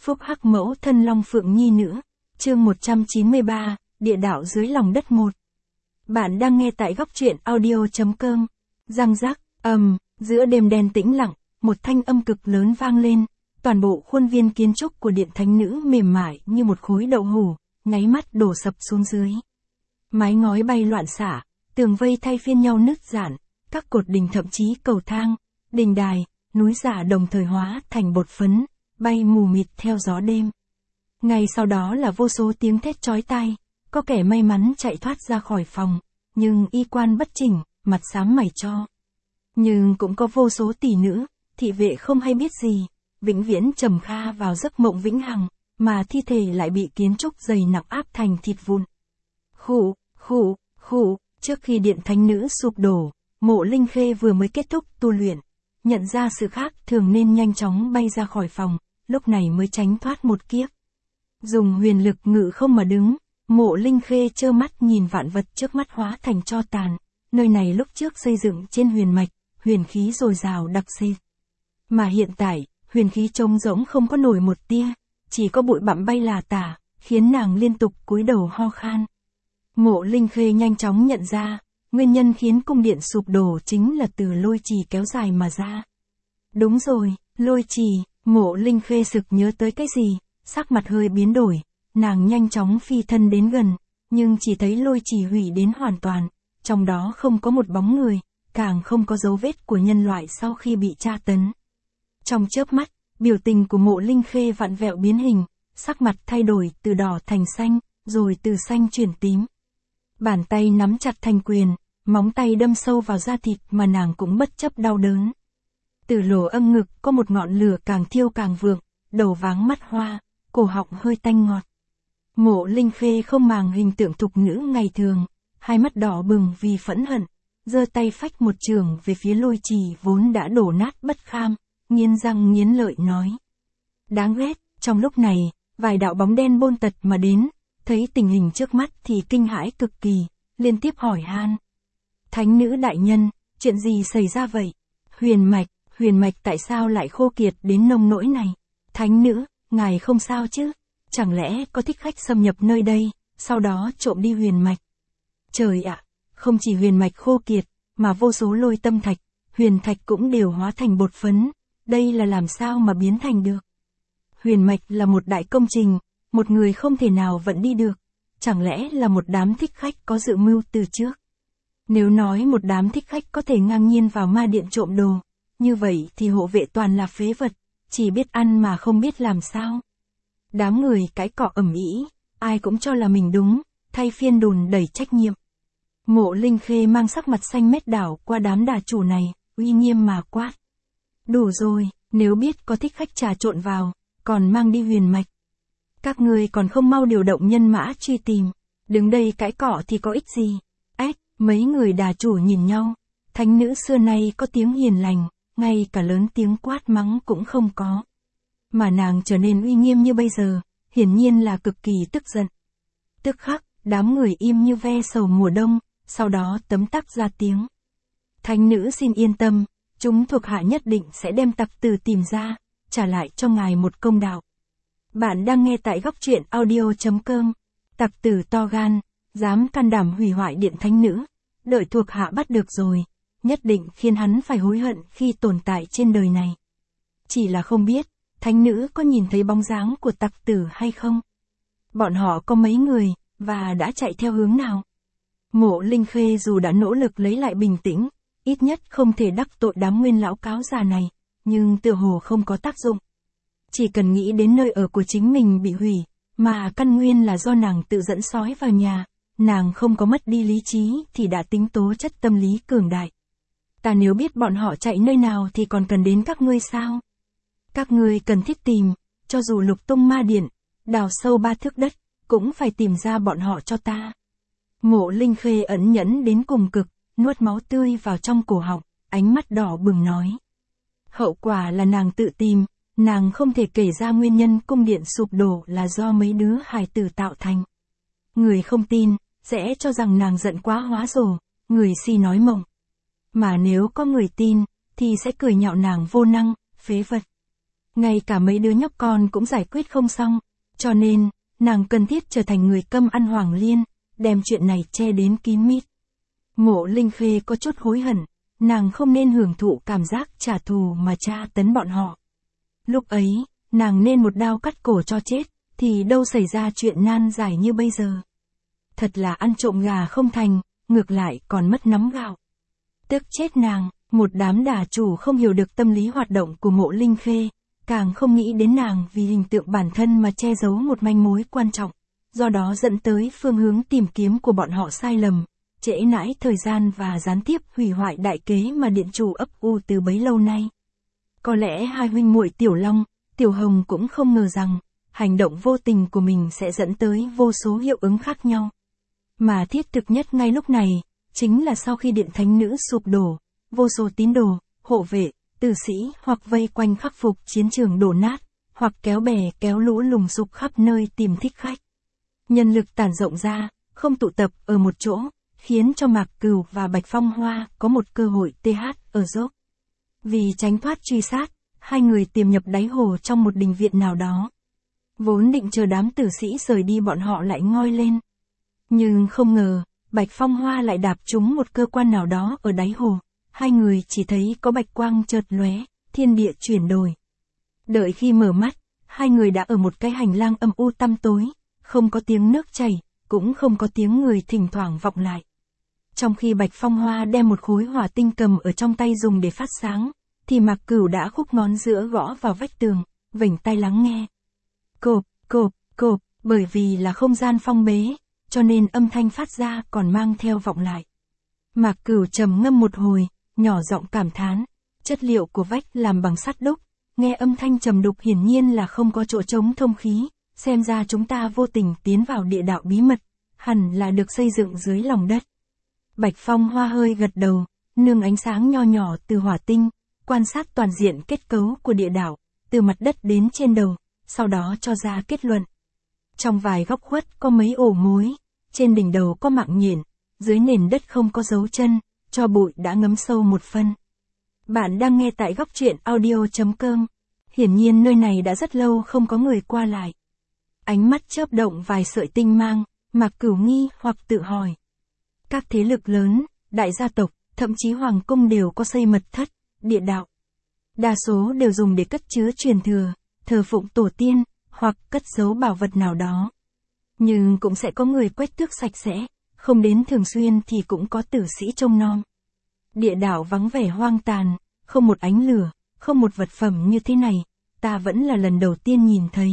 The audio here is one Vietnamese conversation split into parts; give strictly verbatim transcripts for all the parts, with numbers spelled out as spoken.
Phúc Hắc mẫu thân Long Phượng Nhi nữa. Chương một trăm chín mươi ba, Địa đạo dưới lòng đất một. Bạn đang nghe tại góc truyện audio chấm com. Răng rắc, ầm, giữa đêm đen tĩnh lặng, một thanh âm cực lớn vang lên, toàn bộ khuôn viên kiến trúc của Điện Thánh Nữ mềm mại như một khối đậu hủ, nháy mắt đổ sập xuống dưới. Mái ngói bay loạn xả, tường vây thay phiên nhau nứt rạn, các cột đình thậm chí cầu thang, đình đài, núi giả đồng thời hóa thành bột phấn, bay mù mịt theo gió đêm. Ngay sau đó là vô số tiếng thét chói tai, có kẻ may mắn chạy thoát ra khỏi phòng, nhưng y quan bất chỉnh, mặt xám mày cho. Nhưng cũng có vô số tỷ nữ, thị vệ không hay biết gì, vĩnh viễn trầm kha vào giấc mộng vĩnh hằng, mà thi thể lại bị kiến trúc dày nặng áp thành thịt vụn. Khụ, khụ, khụ, trước khi Điện Thánh Nữ sụp đổ, Mộ Linh Khê vừa mới kết thúc tu luyện, nhận ra sự khác thường nên nhanh chóng bay ra khỏi phòng, lúc này mới tránh thoát một kiếp. Dùng huyền lực ngự không mà đứng, Mộ Linh Khê trơ mắt nhìn vạn vật trước mắt hóa thành tro tàn, nơi này lúc trước xây dựng trên huyền mạch, huyền khí dồi dào đặc sệt. Mà hiện tại, huyền khí trống rỗng không có nổi một tia, chỉ có bụi bặm bay là tả, khiến nàng liên tục cúi đầu ho khan. Mộ Linh Khê nhanh chóng nhận ra, nguyên nhân khiến cung điện sụp đổ chính là từ lôi trì kéo dài mà ra. Đúng rồi, lôi trì, Mộ Linh Khê sực nhớ tới cái gì, sắc mặt hơi biến đổi, nàng nhanh chóng phi thân đến gần, nhưng chỉ thấy lôi trì hủy đến hoàn toàn, trong đó không có một bóng người, càng không có dấu vết của nhân loại sau khi bị tra tấn. Trong chớp mắt, biểu tình của Mộ Linh Khê vặn vẹo biến hình, sắc mặt thay đổi từ đỏ thành xanh, rồi từ xanh chuyển tím. Bàn tay nắm chặt thành quyền, móng tay đâm sâu vào da thịt mà nàng cũng bất chấp đau đớn. Từ lỗ âm ngực có một ngọn lửa càng thiêu càng vượng, đầu váng mắt hoa, cổ họng hơi tanh ngọt. Mộ Linh Khê không màng hình tượng thục nữ ngày thường, hai mắt đỏ bừng vì phẫn hận, giơ tay phách một chưởng về phía lôi trì vốn đã đổ nát bất kham, nghiến răng nghiến lợi nói. Đáng ghét, trong lúc này, vài đạo bóng đen bôn tật mà đến, thấy tình hình trước mắt thì kinh hãi cực kỳ, liên tiếp hỏi han. Thánh nữ đại nhân, chuyện gì xảy ra vậy? Huyền mạch, huyền mạch tại sao lại khô kiệt đến nông nỗi này? Thánh nữ, ngài không sao chứ? Chẳng lẽ có thích khách xâm nhập nơi đây, sau đó trộm đi huyền mạch? Trời ạ, không chỉ huyền mạch khô kiệt, mà vô số lôi tâm thạch, huyền thạch cũng đều hóa thành bột phấn, đây là làm sao mà biến thành được? Huyền mạch là một đại công trình, một người không thể nào vẫn đi được, chẳng lẽ là một đám thích khách có dự mưu từ trước? Nếu nói một đám thích khách có thể ngang nhiên vào ma điện trộm đồ, như vậy thì hộ vệ toàn là phế vật, chỉ biết ăn mà không biết làm sao. Đám người cãi cọ ầm ĩ, ai cũng cho là mình đúng, thay phiên đùn đẩy trách nhiệm. Mộ Linh Khê mang sắc mặt xanh mét đảo qua đám đà chủ này, uy nghiêm mà quát. Đủ rồi, nếu biết có thích khách trà trộn vào, còn mang đi huyền mạch. Các người còn không mau điều động nhân mã truy tìm, đứng đây cãi cọ thì có ích gì? Ếch, mấy người đà chủ nhìn nhau, thánh nữ xưa nay có tiếng hiền lành, ngay cả lớn tiếng quát mắng cũng không có. Mà nàng trở nên uy nghiêm như bây giờ, hiển nhiên là cực kỳ tức giận. Tức khắc, đám người im như ve sầu mùa đông, sau đó tấm tắc ra tiếng. Thánh nữ xin yên tâm, chúng thuộc hạ nhất định sẽ đem tặc tử tìm ra, trả lại cho ngài một công đạo. Bạn đang nghe tại góc truyện audio chấm com. Tặc tử to gan, dám can đảm hủy hoại Điện Thánh Nữ, đợi thuộc hạ bắt được rồi, nhất định khiến hắn phải hối hận khi tồn tại trên đời này. Chỉ là không biết, thánh nữ có nhìn thấy bóng dáng của tặc tử hay không? Bọn họ có mấy người, và đã chạy theo hướng nào? Mộ Linh Khê dù đã nỗ lực lấy lại bình tĩnh, ít nhất không thể đắc tội đám nguyên lão cáo già này, nhưng tựa hồ không có tác dụng. Chỉ cần nghĩ đến nơi ở của chính mình bị hủy, mà căn nguyên là do nàng tự dẫn sói vào nhà, nàng không có mất đi lý trí thì đã tính tố chất tâm lý cường đại. Ta nếu biết bọn họ chạy nơi nào thì còn cần đến các ngươi sao? Các ngươi cần thiết tìm, cho dù lục tung ma điện, đào sâu ba thước đất, cũng phải tìm ra bọn họ cho ta. Mộ Linh Khê ẩn nhẫn đến cùng cực, nuốt máu tươi vào trong cổ họng, ánh mắt đỏ bừng nói. Hậu quả là nàng tự tìm, nàng không thể kể ra nguyên nhân cung điện sụp đổ là do mấy đứa hài tử tạo thành. Người không tin, sẽ cho rằng nàng giận quá hóa rồ, người si nói mộng. Mà nếu có người tin, thì sẽ cười nhạo nàng vô năng, phế vật. ngay cả mấy đứa nhóc con cũng giải quyết không xong, cho nên, nàng cần thiết trở thành người câm ăn hoàng liên, đem chuyện này che đến kín mít. Mộ Linh Khê có chút hối hận, nàng không nên hưởng thụ cảm giác trả thù mà tra tấn bọn họ. Lúc ấy, nàng nên một đao cắt cổ cho chết, thì đâu xảy ra chuyện nan giải như bây giờ. Thật là ăn trộm gà không thành, ngược lại còn mất nắm gạo. Tức chết nàng, một đám đà chủ không hiểu được tâm lý hoạt động của Mộ Linh Khê, càng không nghĩ đến nàng vì hình tượng bản thân mà che giấu một manh mối quan trọng, do đó dẫn tới phương hướng tìm kiếm của bọn họ sai lầm, trễ nãi thời gian và gián tiếp hủy hoại đại kế mà điện chủ ấp u từ bấy lâu nay. Có lẽ hai huynh muội Tiểu Long, Tiểu Hồng cũng không ngờ rằng, hành động vô tình của mình sẽ dẫn tới vô số hiệu ứng khác nhau. Mà thiết thực nhất ngay lúc này, chính là sau khi điện thánh nữ sụp đổ, vô số tín đồ, hộ vệ, tử sĩ hoặc vây quanh khắc phục chiến trường đổ nát, hoặc kéo bè kéo lũ lùng sục khắp nơi tìm thích khách. Nhân lực tản rộng ra, không tụ tập ở một chỗ, khiến cho Mạc Cửu và Bạch Phong Hoa có một cơ hội tê hát ở dốc. Vì tránh thoát truy sát, hai người tiềm nhập đáy hồ trong một đình viện nào đó. Vốn định chờ đám tử sĩ rời đi bọn họ lại ngoi lên. Nhưng không ngờ, Bạch Phong Hoa lại đạp trúng một cơ quan nào đó ở đáy hồ. Hai người chỉ thấy có bạch quang chợt lóe, thiên địa chuyển đổi. Đợi khi mở mắt, hai người đã ở một cái hành lang âm u tăm tối, không có tiếng nước chảy, cũng không có tiếng người thỉnh thoảng vọng lại. Trong khi Bạch Phong Hoa đem một khối hỏa tinh cầm ở trong tay dùng để phát sáng, thì Mạc Cửu đã khúc ngón giữa gõ vào vách tường, vểnh tai lắng nghe. Cộp, cộp, cộp, bởi vì là không gian phong bế, cho nên âm thanh phát ra còn mang theo vọng lại. Mạc Cửu trầm ngâm một hồi, nhỏ giọng cảm thán, chất liệu của vách làm bằng sắt đúc, nghe âm thanh trầm đục hiển nhiên là không có chỗ trống thông khí, xem ra chúng ta vô tình tiến vào địa đạo bí mật, hẳn là được xây dựng dưới lòng đất. Bạch Phong Hoa hơi gật đầu, nương ánh sáng nho nhỏ từ hỏa tinh, quan sát toàn diện kết cấu của địa đạo, từ mặt đất đến trên đầu, sau đó cho ra kết luận. Trong vài góc khuất có mấy ổ mối, trên đỉnh đầu có mạng nhện, dưới nền đất không có dấu chân, cho bụi đã ngấm sâu một phân. Bạn đang nghe tại góc truyện audio chấm com. Hiển nhiên nơi này đã rất lâu không có người qua lại. Ánh mắt chớp động vài sợi tinh mang, Mạc Cửu nghi hoặc tự hỏi. Các thế lực lớn, đại gia tộc, thậm chí hoàng cung đều có xây mật thất, địa đạo. Đa số đều dùng để cất chứa truyền thừa, thờ phụng tổ tiên, hoặc cất giấu bảo vật nào đó. Nhưng cũng sẽ có người quét tước sạch sẽ, không đến thường xuyên thì cũng có tử sĩ trông nom. Địa đạo vắng vẻ hoang tàn, không một ánh lửa, không một vật phẩm như thế này, ta vẫn là lần đầu tiên nhìn thấy.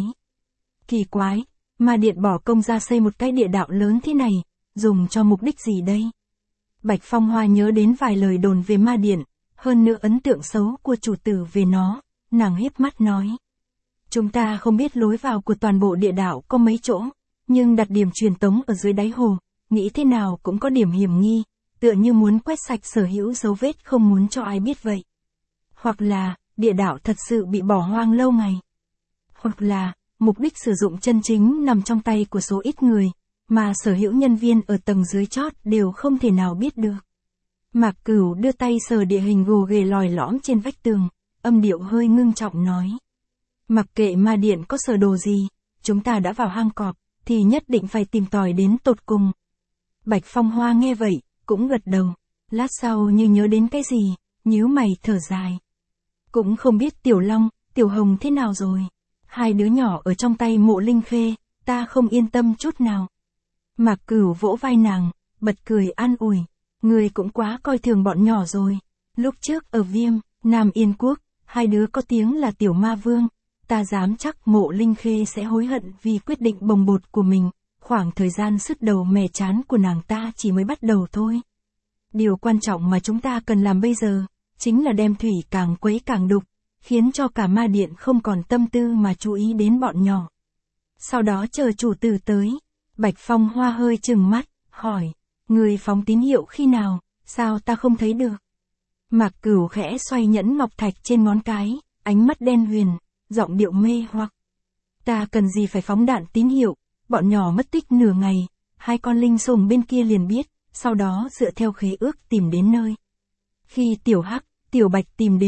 Kỳ quái, Ma Điện bỏ công ra xây một cái địa đạo lớn thế này, dùng cho mục đích gì đây? Bạch Phong Hoa nhớ đến vài lời đồn về Ma Điện, hơn nữa ấn tượng xấu của chủ tử về nó, nàng hiếp mắt nói. Chúng ta không biết lối vào của toàn bộ địa đạo có mấy chỗ, nhưng đặt điểm truyền tống ở dưới đáy hồ, nghĩ thế nào cũng có điểm hiểm nghi, tựa như muốn quét sạch sở hữu dấu vết không muốn cho ai biết vậy. Hoặc là, địa đạo thật sự bị bỏ hoang lâu ngày. Hoặc là, mục đích sử dụng chân chính nằm trong tay của số ít người, mà sở hữu nhân viên ở tầng dưới chót đều không thể nào biết được. Mạc Cửu đưa tay sờ địa hình gồ ghề lòi lõm trên vách tường, âm điệu hơi ngưng trọng nói. Mặc kệ Ma Điện có sờ đồ gì, chúng ta đã vào hang cọp, thì nhất định phải tìm tòi đến tột cùng. Bạch Phong Hoa nghe vậy, cũng gật đầu, lát sau như nhớ đến cái gì, nhíu mày thở dài. Cũng không biết Tiểu Long, Tiểu Hồng thế nào rồi. Hai đứa nhỏ ở trong tay Mộ Linh Khê, ta không yên tâm chút nào. Mạc Cửu vỗ vai nàng, bật cười an ủi. Người cũng quá coi thường bọn nhỏ rồi. Lúc trước ở Viêm, Nam Yên Quốc, hai đứa có tiếng là Tiểu Ma Vương. Ta dám chắc Mộ Linh Khê sẽ hối hận vì quyết định bồng bột của mình. Khoảng thời gian sứt đầu mẻ chán của nàng ta chỉ mới bắt đầu thôi. Điều quan trọng mà chúng ta cần làm bây giờ, chính là đem thủy càng quấy càng đục, khiến cho cả Ma Điện không còn tâm tư mà chú ý đến bọn nhỏ. Sau đó chờ chủ tử tới, Bạch Phong Hoa hơi trừng mắt, hỏi, người phóng tín hiệu khi nào, sao ta không thấy được? Mạc Cửu khẽ xoay nhẫn ngọc thạch trên ngón cái, ánh mắt đen huyền, giọng điệu mê hoặc. Ta cần gì phải phóng đạn tín hiệu, bọn nhỏ mất tích nửa ngày, hai con linh sùng bên kia liền biết, sau đó dựa theo khế ước tìm đến nơi. Khi Tiểu Hắc, Tiểu Bạch tìm đến,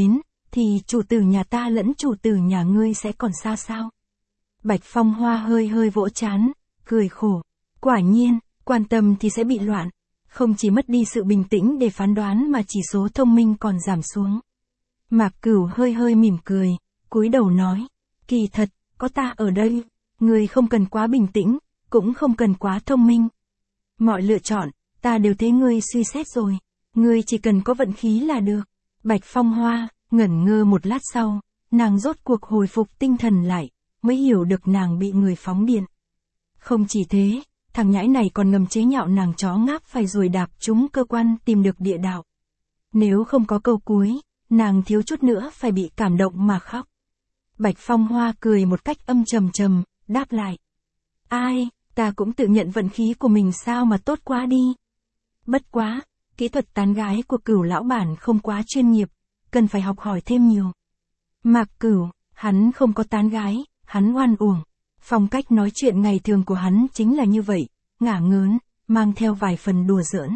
thì chủ tử nhà ta lẫn chủ tử nhà ngươi sẽ còn xa sao? Bạch Phong Hoa hơi hơi vỗ trán, cười khổ. Quả nhiên, quan tâm thì sẽ bị loạn. Không chỉ mất đi sự bình tĩnh để phán đoán mà chỉ số thông minh còn giảm xuống. Mạc Cửu hơi hơi mỉm cười, cúi đầu nói. Kỳ thật, có ta ở đây, ngươi không cần quá bình tĩnh, cũng không cần quá thông minh. Mọi lựa chọn, ta đều thấy ngươi suy xét rồi. Ngươi chỉ cần có vận khí là được. Bạch Phong Hoa, ngẩn ngơ một lát sau, nàng rốt cuộc hồi phục tinh thần lại, mới hiểu được nàng bị người phóng điện. Không chỉ thế, thằng nhãi này còn ngầm chế nhạo nàng chó ngáp phải ruồi đạp trúng cơ quan tìm được địa đạo. Nếu không có câu cuối, nàng thiếu chút nữa phải bị cảm động mà khóc. Bạch Phong Hoa cười một cách âm trầm trầm, đáp lại. Ai, ta cũng tự nhận vận khí của mình sao mà tốt quá đi. Bất quá, kỹ thuật tán gái của Cửu lão bản không quá chuyên nghiệp, cần phải học hỏi thêm nhiều. Mạc Cửu, hắn không có tán gái, hắn oan uổng. Phong cách nói chuyện ngày thường của hắn chính là như vậy, ngả ngớn, mang theo vài phần đùa giỡn.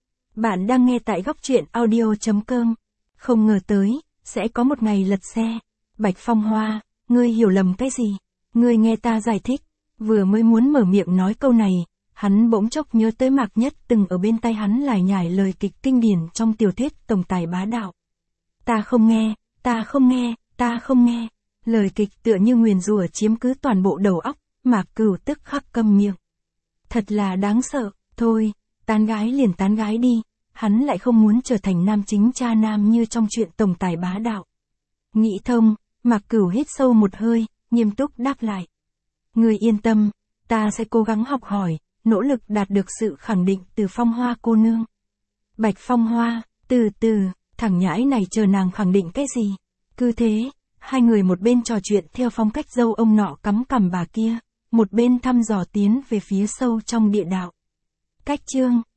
Bạn đang nghe tại góc truyện audio chấm com. Không ngờ tới, sẽ có một ngày lật xe. Bạch Phong Hoa, ngươi hiểu lầm cái gì? Ngươi nghe ta giải thích. Vừa mới muốn mở miệng nói câu này, hắn bỗng chốc nhớ tới Mạc Nhất từng ở bên tay hắn lải nhải lời kịch kinh điển trong tiểu thuyết Tổng tài bá đạo. Ta không nghe, ta không nghe, ta không nghe. Lời kịch tựa như nguyền rủa chiếm cứ toàn bộ đầu óc, Mạc Cửu tức khắc câm miệng. Thật là đáng sợ, thôi, tán gái liền tán gái đi, hắn lại không muốn trở thành nam chính cha nam như trong chuyện Tổng tài bá đạo. Nghĩ thông, Mạc Cửu hít sâu một hơi, nghiêm túc đáp lại. Ngươi yên tâm, ta sẽ cố gắng học hỏi, nỗ lực đạt được sự khẳng định từ Phong Hoa cô nương. Bạch Phong Hoa, từ từ, thằng nhãi này chờ nàng khẳng định cái gì? Cứ thế, hai người một bên trò chuyện theo phong cách dâu ông nọ cắm cằm bà kia, một bên thăm dò tiến về phía sâu trong địa đạo. Cách chương